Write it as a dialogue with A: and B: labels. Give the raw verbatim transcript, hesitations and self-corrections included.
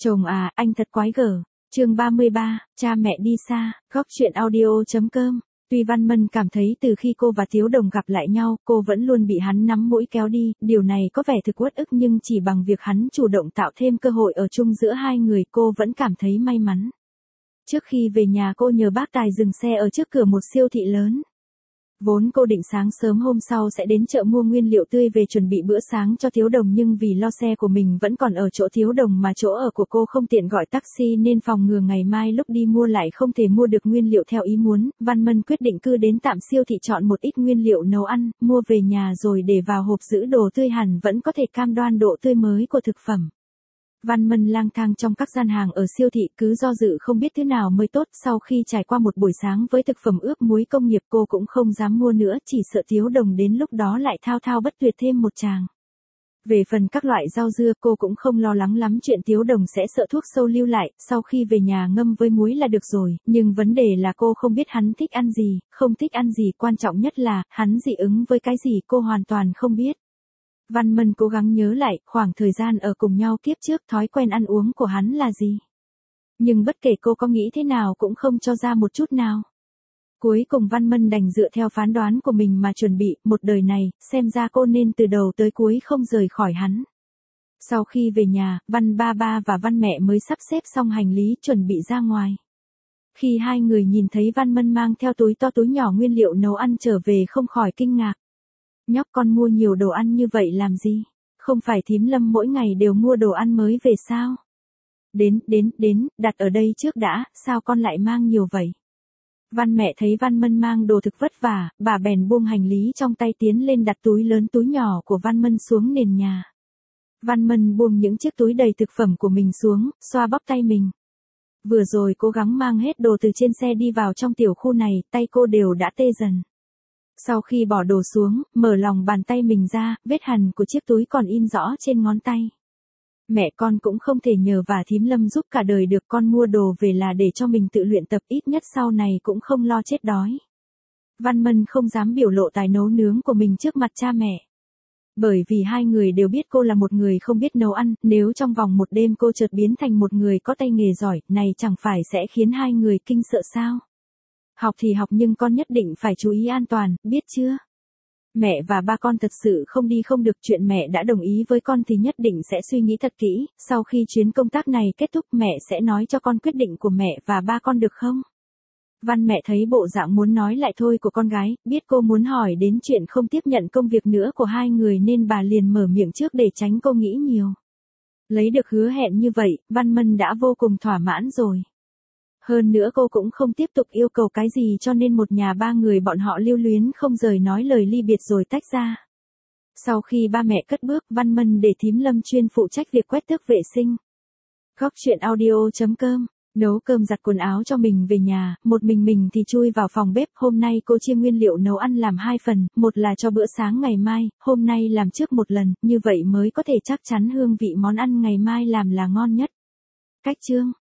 A: Chồng à, anh thật quái gở. Chương ba mươi ba, cha mẹ đi xa, góc chuyện audio.com. Tuy Văn Mân cảm thấy từ khi cô và Thiếu Đồng gặp lại nhau, cô vẫn luôn bị hắn nắm mũi kéo đi, điều này có vẻ thực uất ức nhưng chỉ bằng việc hắn chủ động tạo thêm cơ hội ở chung giữa hai người cô vẫn cảm thấy may mắn. Trước khi về nhà cô nhờ bác tài dừng xe ở trước cửa một siêu thị lớn. Vốn cô định sáng sớm hôm sau sẽ đến chợ mua nguyên liệu tươi về chuẩn bị bữa sáng cho Thiếu Đồng nhưng vì lo xe của mình vẫn còn ở chỗ Thiếu Đồng mà chỗ ở của cô không tiện gọi taxi nên phòng ngừa ngày mai lúc đi mua lại không thể mua được nguyên liệu theo ý muốn, Văn Mân quyết định cứ đến tạm siêu thị chọn một ít nguyên liệu nấu ăn, mua về nhà rồi để vào hộp giữ đồ tươi hẳn vẫn có thể cam đoan độ tươi mới của thực phẩm. Văn Mân lang thang trong các gian hàng ở siêu thị cứ do dự không biết thứ nào mới tốt, sau khi trải qua một buổi sáng với thực phẩm ướp muối công nghiệp cô cũng không dám mua nữa, chỉ sợ Thiếu Đồng đến lúc đó lại thao thao bất tuyệt thêm một tràng. Về phần các loại rau dưa cô cũng không lo lắng lắm chuyện Thiếu Đồng sẽ sợ thuốc sâu lưu lại, sau khi về nhà ngâm với muối là được rồi, nhưng vấn đề là cô không biết hắn thích ăn gì, không thích ăn gì, quan trọng nhất là hắn dị ứng với cái gì cô hoàn toàn không biết. Văn Mân cố gắng nhớ lại khoảng thời gian ở cùng nhau kiếp trước thói quen ăn uống của hắn là gì. Nhưng bất kể cô có nghĩ thế nào cũng không cho ra một chút nào. Cuối cùng Văn Mân đành dựa theo phán đoán của mình mà chuẩn bị, một đời này, xem ra cô nên từ đầu tới cuối không rời khỏi hắn. Sau khi về nhà, Văn ba ba và Văn mẹ mới sắp xếp xong hành lý chuẩn bị ra ngoài. Khi hai người nhìn thấy Văn Mân mang theo túi to túi nhỏ nguyên liệu nấu ăn trở về không khỏi kinh ngạc. Nhóc con mua nhiều đồ ăn như vậy làm gì? Không phải thím Lâm mỗi ngày đều mua đồ ăn mới về sao? Đến, đến, đến, đặt ở đây trước đã, sao con lại mang nhiều vậy? Văn mẹ thấy Văn Mân mang đồ thực vất vả, bà bèn buông hành lý trong tay tiến lên đặt túi lớn túi nhỏ của Văn Mân xuống nền nhà. Văn Mân buông những chiếc túi đầy thực phẩm của mình xuống, xoa bóp tay mình. Vừa rồi cố gắng mang hết đồ từ trên xe đi vào trong tiểu khu này, tay cô đều đã tê dần. Sau khi bỏ đồ xuống, mở lòng bàn tay mình ra, vết hằn của chiếc túi còn in rõ trên ngón tay. Mẹ con cũng không thể nhờ và thím Lâm giúp cả đời được, con mua đồ về là để cho mình tự luyện tập, ít nhất sau này cũng không lo chết đói. Văn Mân không dám biểu lộ tài nấu nướng của mình trước mặt cha mẹ. Bởi vì hai người đều biết cô là một người không biết nấu ăn, nếu trong vòng một đêm cô chợt biến thành một người có tay nghề giỏi, này chẳng phải sẽ khiến hai người kinh sợ sao? Học thì học nhưng con nhất định phải chú ý an toàn, biết chưa? Mẹ và ba con thật sự không đi không được, chuyện mẹ đã đồng ý với con thì nhất định sẽ suy nghĩ thật kỹ, sau khi chuyến công tác này kết thúc mẹ sẽ nói cho con quyết định của mẹ và ba con được không? Văn mẹ thấy bộ dạng muốn nói lại thôi của con gái, biết cô muốn hỏi đến chuyện không tiếp nhận công việc nữa của hai người nên bà liền mở miệng trước để tránh cô nghĩ nhiều. Lấy được hứa hẹn như vậy, Văn Mân đã vô cùng thỏa mãn rồi. Hơn nữa cô cũng không tiếp tục yêu cầu cái gì cho nên một nhà ba người bọn họ lưu luyến không rời nói lời ly biệt rồi tách ra. Sau khi ba mẹ cất bước, Văn Mân để thím Lâm chuyên phụ trách việc quét tước vệ sinh. Góc chuyện audio.com, nấu cơm giặt quần áo cho mình về nhà, một mình mình thì chui vào phòng bếp. Hôm nay cô chia nguyên liệu nấu ăn làm hai phần, một là cho bữa sáng ngày mai, hôm nay làm trước một lần, như vậy mới có thể chắc chắn hương vị món ăn ngày mai làm là ngon nhất. Cách chương